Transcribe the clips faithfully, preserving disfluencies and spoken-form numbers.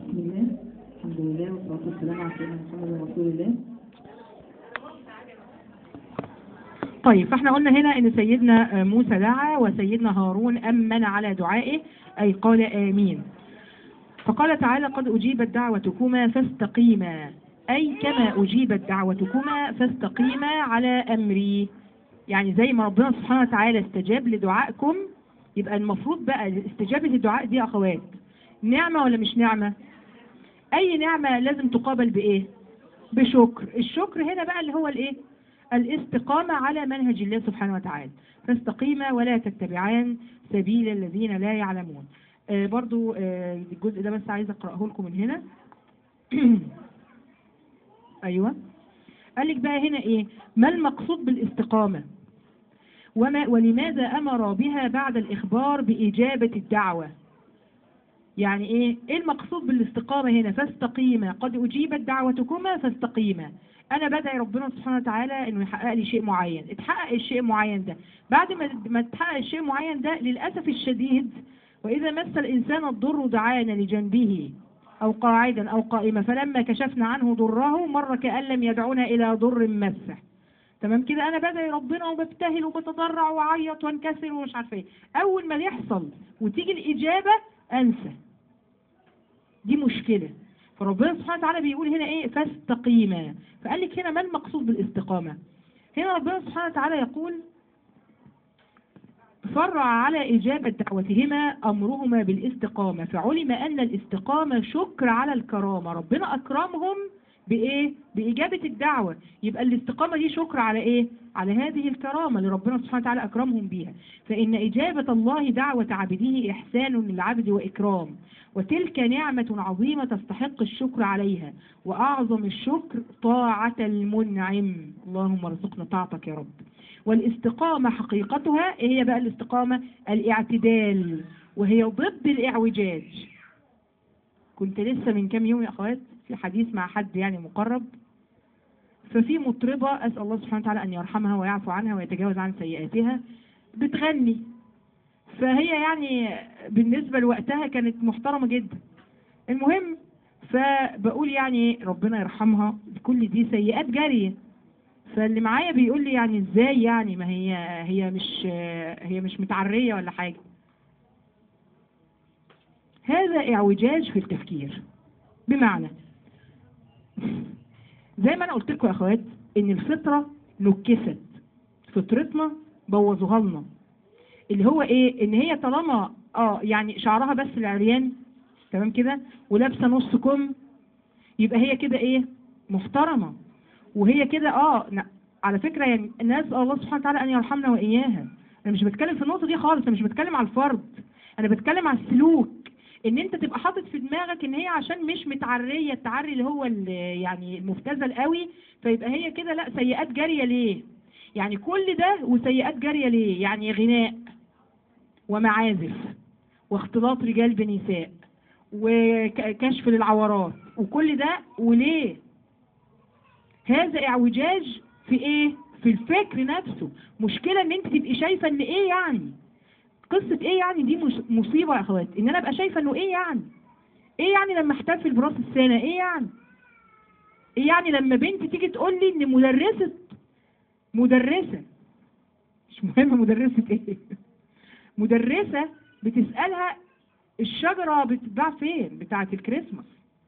بسم الله الحمد لله والصلاة والسلام على سيدنا محمد رسول الله. طيب فاحنا قلنا هنا ان سيدنا موسى دعا وسيدنا هارون امن على دعائه اي قال امين. فقال تعالى قد اجيبت دعوتكما فاستقيما، اي كما اجيبت دعوتكما فاستقيما على امري. يعني زي ما ربنا سبحانه وتعالى استجاب لدعائكم، يبقى المفروض بقى استجابة الدعاء دي يا اخوات نعمة ولا مش نعمة؟ اي نعمة لازم تقابل بايه؟ بشكر. الشكر هنا بقى اللي هو الايه؟ الاستقامة على منهج الله سبحانه وتعالى. فاستقيما ولا تتبعان سبيل الذين لا يعلمون. آه برضو آه الجزء ده بس عايز اقرأه لكم من هنا. ايوه قال لك بقى هنا ايه؟ ما المقصود بالاستقامة؟ وما ولماذا امر بها بعد الاخبار باجابة الدعوة؟ يعني ايه؟ ايه المقصود بالاستقامة هنا؟ فاستقيما، قد اجيبت دعوتكما فاستقيما. انا بدعي ربنا سبحانه وتعالى انه يحقق لي شيء معين، اتحقق الشيء المعين ده. بعد ما ما اتحقق الشيء المعين ده للاسف الشديد، واذا مس الانسان الضر دعانا لجنبه او قاعدا او قائما فلما كشفنا عنه ضره مر كأن لم يدعونا الى ضر مسه. تمام كده؟ انا بدعي ربنا وببتهل وبتضرع واعيط وانكسر ومش عارفه ايه، اول ما يحصل وتيجي الاجابه انسى. دي مشكله. فربنا سبحانه وتعالى بيقول هنا ايه؟ فاستقيما. فقال لك هنا ما المقصود بالاستقامه؟ هنا ربنا سبحانه وتعالى يقول فرع على إجابة دعوتهما أمرهما بالاستقامة، فعلم أن الاستقامة شكر على الكرامة. ربنا أكرمهم بإيه؟ بإجابة الدعوة. يبقى الاستقامة دي شكر على إيه؟ على هذه الكرامة اللي ربنا سبحانه وتعالى أكرمهم بيها. فإن إجابة الله دعوة عبده إحسان للعبد وإكرام، وتلك نعمة عظيمة تستحق الشكر عليها، وأعظم الشكر طاعة المنعم. اللهم ارزقنا طاعتك يا رب. والاستقامة حقيقتها ايه هي بقى الاستقامة؟ الاعتدال، وهي ضد الاعوجاج. كنت لسه من كام يوم يا اخوات في حديث مع حد يعني مقرب، ففي مطربة اسأل الله سبحانه وتعالى ان يرحمها ويعفو عنها ويتجاوز عن سيئاتها بتغني، فهي يعني بالنسبة لوقتها كانت محترمة جدا. المهم فبقول يعني ربنا يرحمها، كل دي سيئات جارية. فاللي معايا بيقول لي يعني ازاي يعني؟ ما هي هي مش هي مش متعرية ولا حاجة. هذا اعوجاج في التفكير. بمعنى زي ما انا قلت لكم يا اخوات ان الفطرة نكست، فطرتنا بوظوها لنا، اللي هو ايه؟ ان هي طالما اه يعني شعرها بس العريان تمام كده ولابسه نص كم، يبقى هي كده ايه؟ محترمة. وهي كده اه على فكرة يعني نسأل الله سبحانه وتعالى ان يرحمنا واياها. انا مش بتكلم في النقطة دي خالص، انا مش بتكلم على الفرد، انا بتكلم على السلوك. ان انت تبقى حاطط في دماغك ان هي عشان مش متعرية، التعري اللي هو يعني المبتذل قوي، فيبقى هي كده لا سيئات جارية. ليه؟ يعني كل ده وسيئات جارية ليه؟ يعني غناء ومعازف واختلاط رجال بنساء وكشف للعورات وكل ده، وليه؟ هذا اعوجاج في ايه؟ في الفكر نفسه. مشكلة ان انت تبقي شايفة ان ايه يعني؟ قصة ايه يعني؟ دي مصيبة يا اخوات، ان انا ابقى شايفة انه ايه يعني؟ ايه يعني لما احتفل براس السنة؟ ايه يعني؟ ايه يعني لما بنت تيجي تقول لي ان مدرسة مدرسة مش مهم مدرسة ايه مدرسة بتسألها الشجرة بتتباع فين بتاعة الكريسماس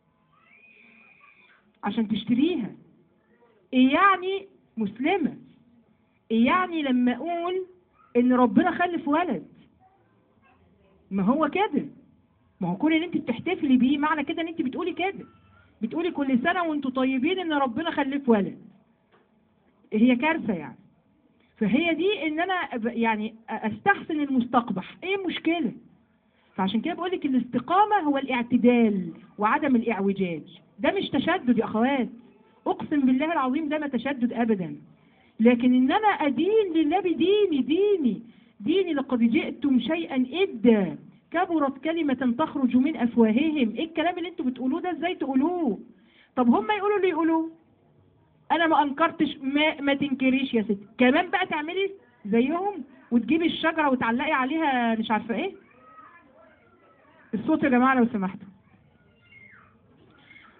عشان تشتريها. ايه يعني مسلمة؟ ايه يعني لما اقول ان ربنا خلف ولد؟ ما هو كده، ما هو كل اللي انت بتحتفلي بيه معنى كده ان انت بتقولي كده، بتقولي كل سنة وانتوا طيبين ان ربنا خلف ولد. هي كارثة يعني. فهي دي ان انا يعني استحسن المستقبح، ايه المشكلة؟ فعشان كده بقولك الاستقامة هو الاعتدال وعدم الاعوجاج. ده مش تشدد يا اخوات، اقسم بالله العظيم ده ما تشدد ابدا. لكن ان انا ادين لله بديني، ديني ديني لقد جئتم شيئا إدا كبرت كلمة تخرج من افواههم. ايه الكلام اللي انتوا بتقولوه ده؟ ازاي تقولوه؟ طب هم يقولوا اللي يقولوه، انا ما انكرتش، ما, ما تنكريش يا ستي. كمان بقى تعملي زيهم وتجيبي الشجرة وتعلقي عليها مش عارفة ايه. الصوت يا جماعة لو سمحتوا.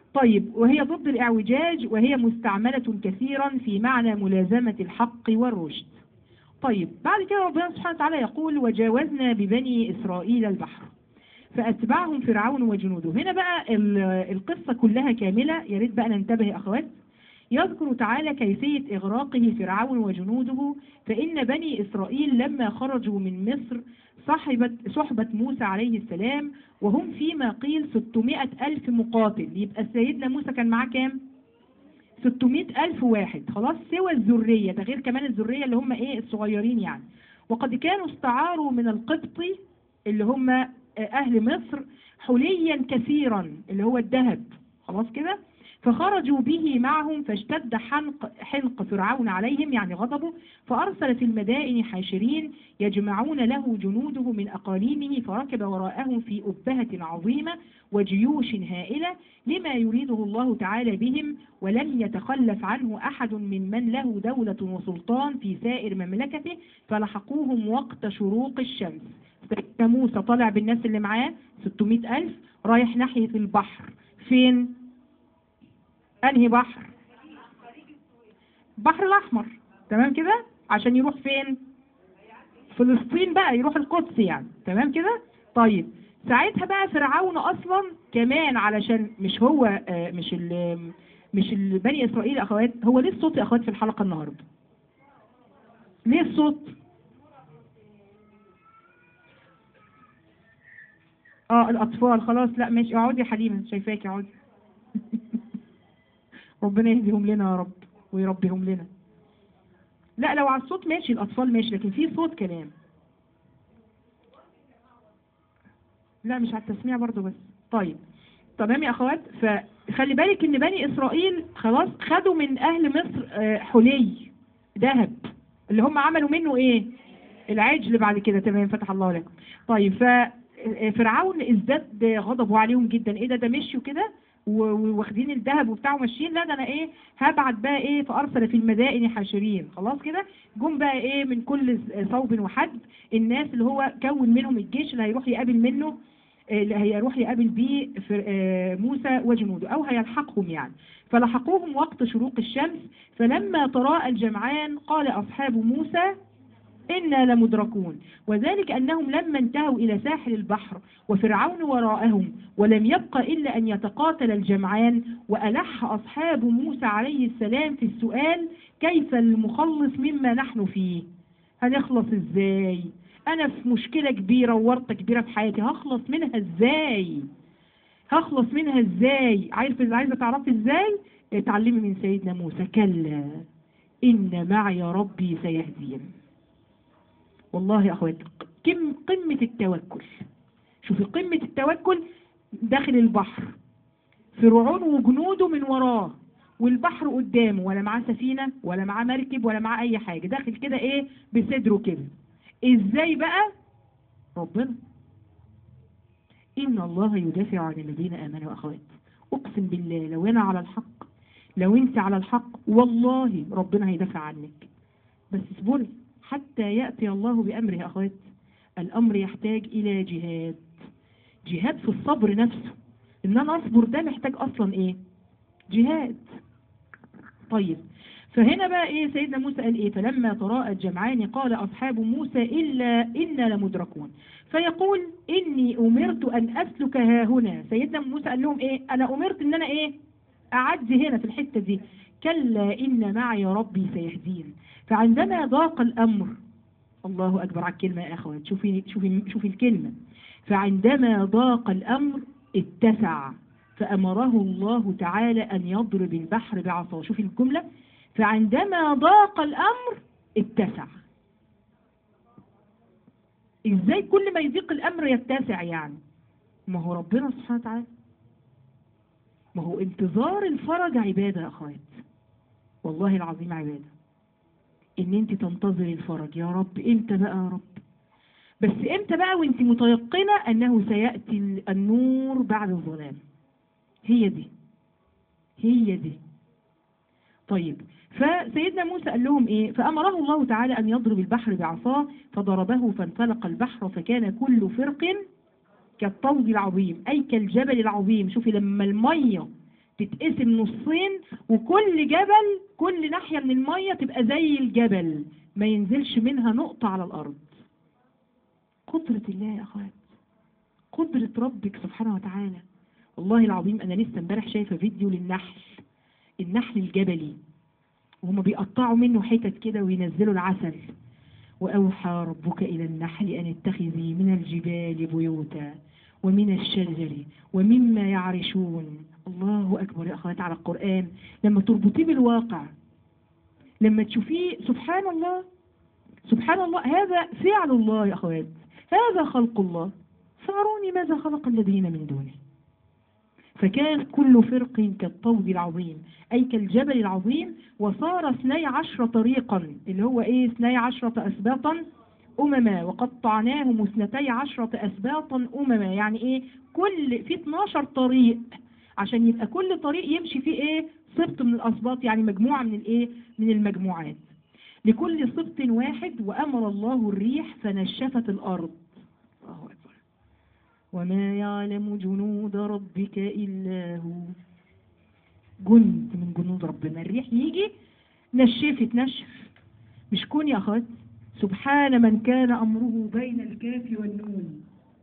طيب، وهي ضد الإعوجاج، وهي مستعملة كثيرا في معنى ملازمة الحق والرشد. طيب، بعد كده ربنا سبحانه وتعالى يقول: وجاوزنا ببني إسرائيل البحر فأتبعهم فرعون وجنوده. هنا بقى القصة كلها كاملة، يا ريت بقى ننتبه يا أخوات. يذكر تعالى كيفية إغراقه فرعون وجنوده. فإن بني إسرائيل لما خرجوا من مصر صحبت صحبة موسى عليه السلام، وهم فيما قيل ستمائة ألف مقاتل. يبقى سيدنا موسى كان معاه كام؟ ستمائة ألف واحد، خلاص، سوى الذرية، ده غير كمان الذرية اللي هم إيه الصغيرين يعني. وقد كانوا استعاروا من القبطي اللي هم أهل مصر حليا كثيرا اللي هو الذهب، خلاص كده. فخرجوا به معهم، فاشتد حنق حنق فرعون عليهم يعني غضبه، فأرسل في المدائن حاشرين يجمعون له جنوده من أقاليمه، فركب وراءهم في أبهة عظيمة وجيوش هائلة لما يريده الله تعالى بهم، ولم يتخلف عنه أحد ممن له دولة وسلطان في سائر مملكته، فلحقوهم وقت شروق الشمس. سيدنا موسى طالع بالناس اللي معاه ستمائة ألف رايح ناحية البحر. فين؟ أنهي بحر؟ البحر الأحمر، تمام كده، عشان يروح فين؟ فلسطين بقى، يروح القدس يعني، تمام كده. طيب، ساعتها بقى فرعون أصلا كمان علشان مش هو آه مش ال مش ال بني إسرائيل أخوات. هو ليه الصوت يا أخوات في الحلقة النهاردة؟ ليه الصوت؟ اه الأطفال، خلاص، لا ماشي، اقعدي يا حليمة، شايفاكي، اقعدي. ربنا يهديهم لنا يا رب ويربيهم لنا. لا لو على الصوت ماشي، الأطفال ماشي، لكن في صوت كلام. لا مش على التسميع برضو بس. طيب تمام يا أخوات. فخلي بالك إن بني إسرائيل خلاص خدوا من أهل مصر حلي ذهب اللي هم عملوا منه إيه؟ العجل بعد كده. تمام، فتح الله لكم. طيب، ففرعون ازداد غضبه عليهم جدا. إيه ده ده مشوا كده واخدين الذهب وبتاعه ماشيين، لا ده انا ايه هبعت بقى ايه. فارسل في المدائن حاشرين، خلاص كده. جم بقى ايه من كل صوب وحد الناس اللي هو كون منهم الجيش اللي هيروح يقابل منه، اللي هيروح يقابل بيه موسى وجنوده او هيلحقهم يعني. فلحقوهم وقت شروق الشمس، فلما تراءى الجمعان قال اصحاب موسى إنا لمدركون. وذلك أنهم لما انتهوا إلى ساحل البحر وفرعون وراءهم ولم يبق إلا أن يتقاتل الجمعان، وألح أصحاب موسى عليه السلام في السؤال: كيف المخلص مما نحن فيه؟ هنخلص إزاي؟ أنا في مشكلة كبيرة وورطة كبيرة في حياتي، هخلص منها إزاي؟ هخلص منها إزاي؟ عايزة عايزة تعرفي إزاي؟ اتعلمي من سيدنا موسى: كلا إن معي ربي سيهدين. والله يا أخوات كم قمة التوكل. شوفي قمة التوكل، داخل البحر فرعون وجنوده من وراه والبحر قدامه، ولا معاه سفينة ولا معاه مركب ولا معاه أي حاجة، داخل كده إيه بصدره كده. إزاي بقى؟ ربنا إن الله يدافع عن الذين آمنوا. أخوات أقسم بالله لو أنا على الحق، لو أنت على الحق، والله ربنا هيدافع عنك. بس اصبري حتى يأتي الله بأمره يا أخوات. الأمر يحتاج إلى جهاد، جهاد في الصبر نفسه. إن أنا أصبر ده محتاج أصلا إيه؟ جهاد. طيب، فهنا بقى إيه سيدنا موسى قال إيه؟ فلما تراءى الجمعان قال أصحاب موسى إلا إنا لمدركون. فيقول إني أمرت أن أسلك ها هنا. سيدنا موسى قال لهم إيه؟ أنا أمرت إن أنا إيه؟ أعدي هنا في الحتة دي. كلا إن معي ربي سيهدين. فعندما ضاق الأمر، الله أكبر على الكلمة يا أخوات، شوفي شوفي شوفي الكلمة. فعندما ضاق الأمر اتسع، فأمره الله تعالى أن يضرب البحر بعصاه. شوفي الجملة، فعندما ضاق الأمر اتسع. إزاي كل ما يضيق الأمر يتسع يعني؟ ما هو ربنا سبحانه وتعالى. ما هو انتظار الفرج عبادة يا أخوات، والله العظيم عبادة. ان انت تنتظري الفرج، يا رب امتى بقى يا رب؟ بس امتى بقى وانت متيقنة انه سيأتي النور بعد الظلام. هي دي هي دي طيب، فسيدنا موسى قال لهم ايه؟ فأمره الله تعالى ان يضرب البحر بعصاه، فضربه فانفلق البحر فكان كل فرق كالطود العظيم، اي كالجبل العظيم. شوفي لما المية تتقسم نصين، وكل جبل كل ناحية من المية تبقى زي الجبل، ما ينزلش منها نقطة على الأرض. قدرة الله يا أخوات، قدرة ربك سبحانه وتعالى. والله العظيم أنا لسه امبارح شايفة فيديو للنحل، النحل الجبلي، وهم بيقطعوا منه حتت كده وينزلوا العسل. وأوحى ربك إلى النحل أن اتخذي من الجبال بيوتا ومن الشجر ومما يعرشون. الله أكبر يا أخوات على القرآن لما تربطيه بالواقع، لما تشوفيه سبحان الله سبحان الله، هذا فعل الله يا أخوات، هذا خلق الله، فأروني ماذا خلق الذين من دونه. فكان كل فرق كالطود العظيم، أي كالجبل العظيم، وصار اثني عشر طريقا، اللي هو إيه اثني عشرة أسباطا أمما، وقطعناهم اثنتي عشرة أسباطا أمما، يعني إيه كل في اتناشر طريق، عشان يبقى كل طريق يمشي فيه إيه سبط من الأسباط، يعني مجموعة من الإيه من المجموعات، لكل سبط واحد. وأمر الله الريح فنشفت الأرض. الله أكبر. وما يعلم جنود ربك إلا هو. جند من جنود ربنا، الريح يجي نشفت نشف، مش كون يا أخوات. سبحان من كان أمره بين الكاف والنون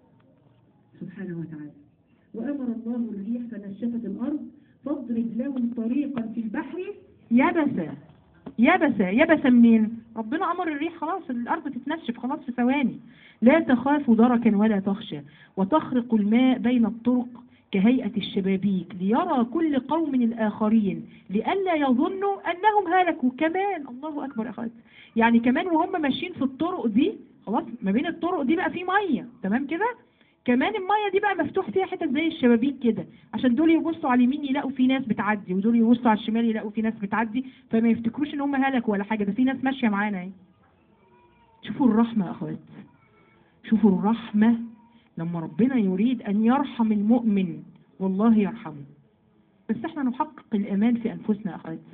سبحانه وتعالى. وأمر الله الريح فنشفت الأرض فاضرب لهم طريقا في البحر يبسا. يبسا يبسا منين؟ ربنا أمر الريح خلاص الأرض تتنشف خلاص في ثواني. لا تخاف دركا ولا تخشى وتخرق الماء بين الطرق كهيئة الشبابيك ليرى كل قوم الآخرين لئلا يظنوا أنهم هلكوا. كمان الله أكبر أخوات، يعني كمان وهم ماشيين في الطرق دي خلاص، ما بين الطرق دي بقى في مية تمام كده، كمان المية دي بقى مفتوح فيها حتت زي الشبابيك كده، عشان دول يبصوا على اليمين يلاقوا في ناس بتعدي، ودول يبصوا على الشمال يلاقوا في ناس بتعدي، فما يفتكروش ان هم هلكوا ولا حاجة، ده في ناس ماشية معانا اهي. شوفوا الرحمة يا أخوات، شوفوا الرحمة لما ربنا يريد أن يرحم المؤمن والله يرحمه، بس احنا نحقق الأمان في أنفسنا يا أخوات.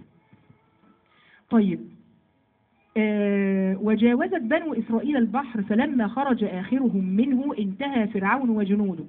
طيب آه وجاوزت بنو إسرائيل البحر فلما خرج آخرهم منه انتهى فرعون وجنوده.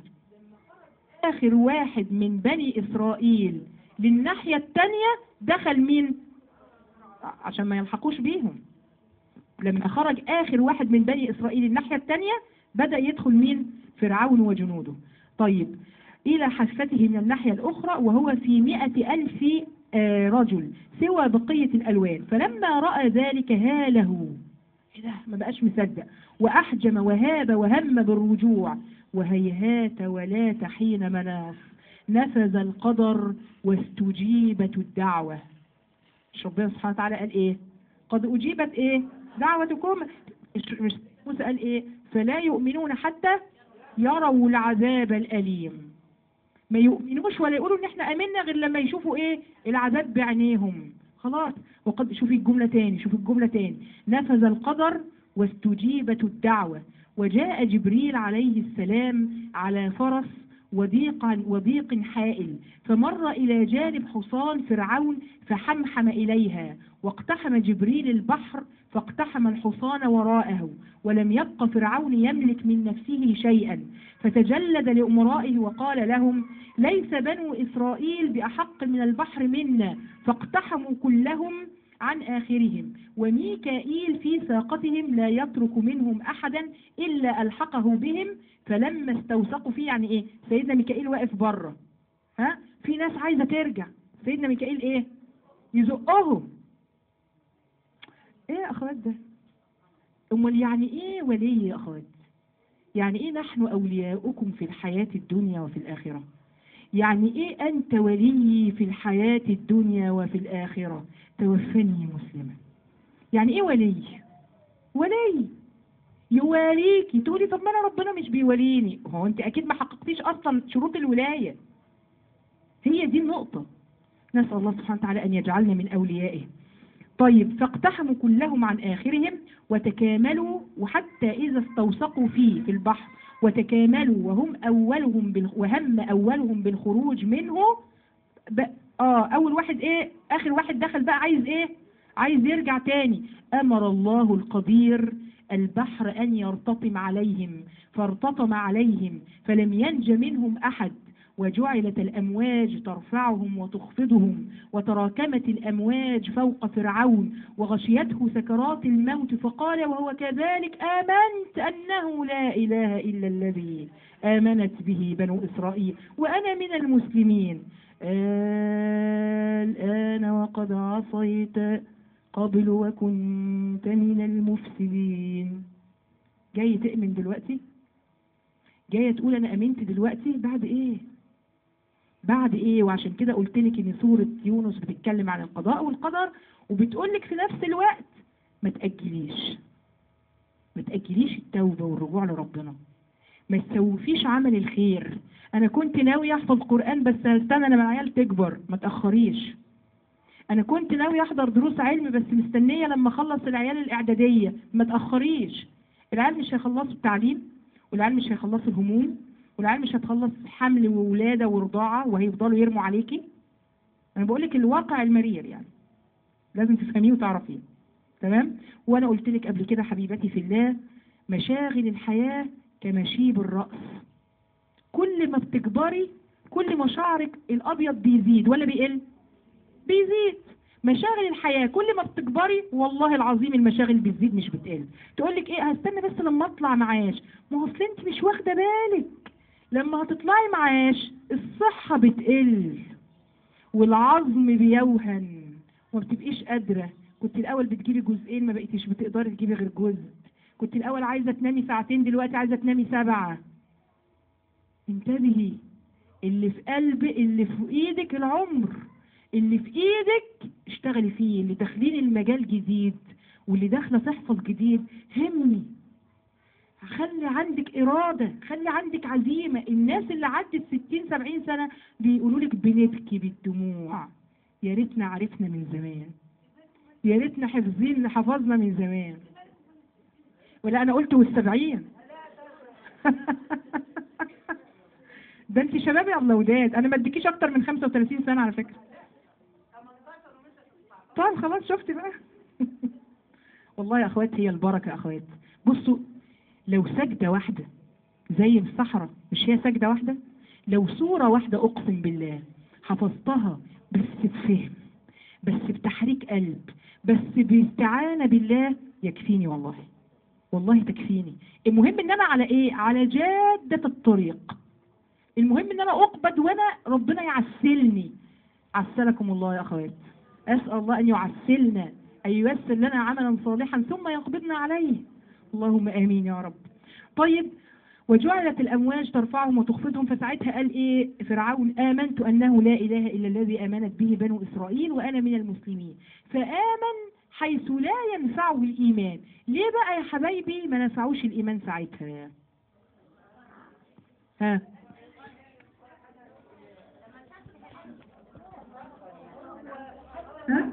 آخر واحد من بني إسرائيل للناحية التانية دخل مين؟ عشان ما يلحقوش بيهم. لما خرج آخر واحد من بني إسرائيل الناحية التانية بدأ يدخل مين؟ فرعون وجنوده. طيب إلى حافته من الناحية الأخرى وهو في مئة ألف رجل سوى بقية الألوان. فلما رأى ذلك هاله، إيه ده ما بقاش مصدق، وأحجم وهاب وهم بالرجوع، وهيهات ولا حين مناص نفذ القدر واستجيبت الدعوة. مش ربنا سبحانه وتعالى قال إيه؟ قد أجيبت إيه؟ دعوتكم. مش موسى قال إيه؟ فلا يؤمنون حتى يروا العذاب الأليم. ما يؤمنوش ولا يقولوا ان احنا امنا غير لما يشوفوا ايه العذاب بعينيهم. خلاص. وقد شوفي الجملة تاني شوفي الجملة تاني نفذ القدر واستجيبت الدعوة. وجاء جبريل عليه السلام على فرس وضيق وضيق حائل فمر إلى جانب حصان فرعون فحمحم إليها، واقتحم جبريل البحر فاقتحم الحصان وراءه، ولم يبق فرعون يملك من نفسه شيئا، فتجلد لأمرائه وقال لهم ليس بنو إسرائيل بأحق من البحر منا، فاقتحموا كلهم عن آخرهم، وميكائيل في ساقتهم لا يترك منهم أحدا إلا ألحقه بهم. فلما استوثقوا فيه، يعني إيه؟ سيدنا ميكائيل واقف بره، ها في ناس عايزة ترجع، سيدنا ميكائيل إيه؟ يزقهم. إيه يا أخوات ده؟ أمال يعني إيه ولي يا أخوات؟ يعني إيه نحن أولياؤكم في الحياة الدنيا وفي الآخرة؟ يعني إيه أنت ولي في الحياة الدنيا وفي الآخرة؟ توفني مسلما. يعني إيه ولي؟ ولي يواليكي. تقولي طب ما أنا ربنا مش بيوليني. هو أنت أكيد ما حققتيش أصلا شروط الولاية. هي دي النقطة. نسأل الله سبحانه وتعالى أن يجعلنا من أوليائه. طيب فاقتحموا كلهم عن آخرهم وتكاملوا، وحتى إذا استوثقوا فيه في البحر وتكاملوا وهم أولهم بال... وهم أولهم بالخروج منه ب... آه أول واحد إيه آخر واحد دخل بقى عايز إيه عايز يرجع تاني. أمر الله القدير البحر أن يرتطم عليهم فارتطم عليهم فلم ينج منهم أحد، وجعلت الأمواج ترفعهم وتخفضهم وتراكمت الأمواج فوق فرعون وغشيته سكرات الموت فقال وهو كذلك آمنت أنه لا إله إلا الذي آمنت به بنو إسرائيل وأنا من المسلمين. الآن وقد عصيت قبل وكنت من المفسدين. جاي تؤمن دلوقتي؟ جاية تقول أنا أمنت دلوقتي؟ بعد إيه؟ بعد إيه؟ وعشان كده قلت لك إن سورة يونس بتتكلم عن القضاء والقدر، وبتقول لك في نفس الوقت ما تأجليش ما تأجليش التوبة والرجوع لربنا، ما تسوفيش عمل الخير. أنا كنت ناوي أحفظ قرآن بس هستنى لما العيال تكبر، ما تأخريش. أنا كنت ناوي أحضر دروس علم بس مستنية لما أخلص العيال الإعدادية، ما تأخريش. العيال مش هيخلصوا التعليم، والعيال مش هيخلصوا الهموم، والعيال مش هتخلص حمل وولادة ورضاعة وهيفضلوا يرموا عليكي. أنا بقولك الواقع المرير يعني، لازم تفهميه وتعرفيه. تمام؟ وأنا قلت لك قبل كده حبيبتي في الله، مشاغل الحياة كمشيب الرأس، كل ما بتكبري كل ما شعرك الأبيض بيزيد ولا بيقل؟ بيزيد. مشاغل الحياة كل ما بتكبري والله العظيم المشاغل بتزيد مش بتقل. تقولك ايه هستنى بس لما اطلع معاش، ما هو اصل انت مش واخده بالك لما هتطلعي معاش الصحة بتقل والعظم بيوهن وما بتبقيش قادرة. كنت الاول بتجيبي جزئين ما بقيتيش بتقدري تجيبي غير جزء. كنت الاول عايزة تنامي ساعتين دلوقتي عايزة تنامي سبعة. انتبهي، اللي في قلبك اللي في ايدك العمر، اللي في ايدك اشتغلي فيه. اللي داخلين المجال جديد واللي داخله تحفظ جديد همي، خلي عندك إرادة، خلي عندك عزيمة. الناس اللي عدت ستين سبعين سنة بيقولوا لك بنبكي بالدموع، يا ريتنا عرفنا من زمان، يا ريتنا حفظين حفظنا من زمان. ولا أنا قلت والسبعين ده انت شباب يا الله وداد، انا ما اديكيش اكتر من خمسة وثلاثين سنة على فكرة. طيب خلاص شفتي بقى والله يا اخوات هي البركة يا اخوات. بصوا لو سجدة واحدة زي الصحراء، مش هي سجدة واحدة؟ لو سورة واحدة اقسم بالله حفظتها بس بفهم، بس بتحريك قلب، بس باستعانة بالله، يكفيني والله، والله تكفيني. المهم ان انا على ايه؟ على جادة الطريق. المهم ان انا اقبض وانا ربنا يعسلني. عسلكم الله يا اخوات. اسأل الله ان يعسلنا، ان ييسر لنا عملا صالحا ثم يقبضنا عليه. اللهم امين يا رب. طيب وجعلت الامواج ترفعهم وتخفضهم، فساعتها قال ايه فرعون؟ امنت انه لا اله الا الذي امنت به بنو اسرائيل وانا من المسلمين. فامن حيث لا ينفعه الايمان. ليه بقى يا حبايبي ما نفعوش الايمان ساعتها؟ ها ها